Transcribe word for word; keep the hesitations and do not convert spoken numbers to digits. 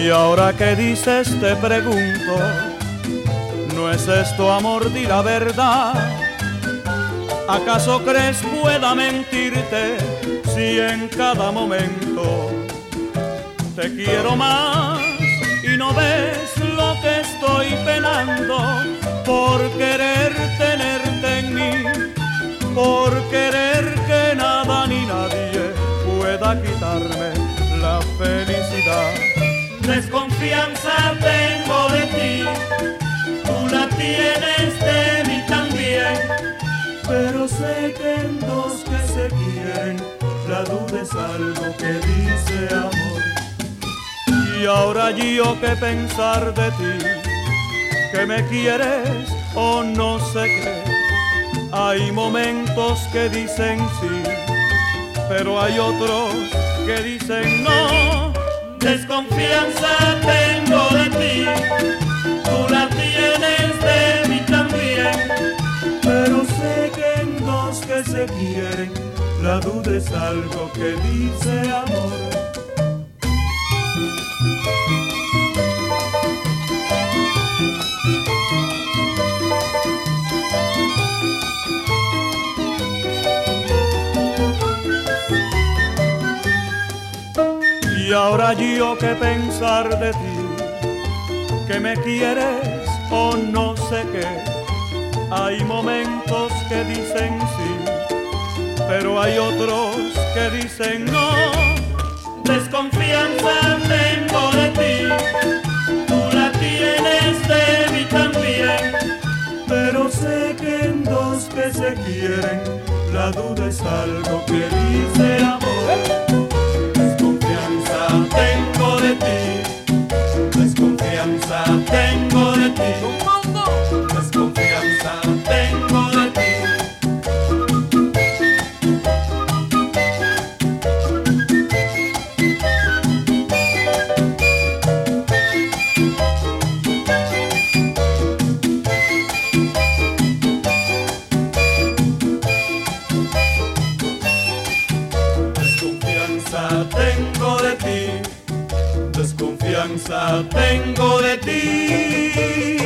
Y ahora que dices te pregunto, ¿no es esto amor? Di la verdad. ¿Acaso crees pueda mentirte si en cada momento te quiero más y no ves lo que estoy penando por querer tenerte en mí, por querer que nada ni nadie pueda quitarme la felicidad? Desconfianza tengo de ti, tú la tienes de mí también, pero sé que en dos que se quieren la duda es algo que dice amor. Y ahora yo que pensar de ti, que me quieres o no sé qué. Hay momentos que dicen sí, pero hay otros que dicen no. Desconfianza tengo de ti, tú la tienes de mí también, pero sé que en dos que se quieren la duda es algo que dice amor. Y ahora yo que pensar de ti, que me quieres o no sé qué. Hay momentos que dicen sí, pero hay otros que dicen no. Desconfianza tengo de ti, tú la tienes de mí también, pero sé que en dos que se quieren la duda es algo que dice amor. Tengo de ti, desconfianza tengo de ti, desconfianza tengo de ti. Desconfianza tengo de ti, desconfianza tengo de ti.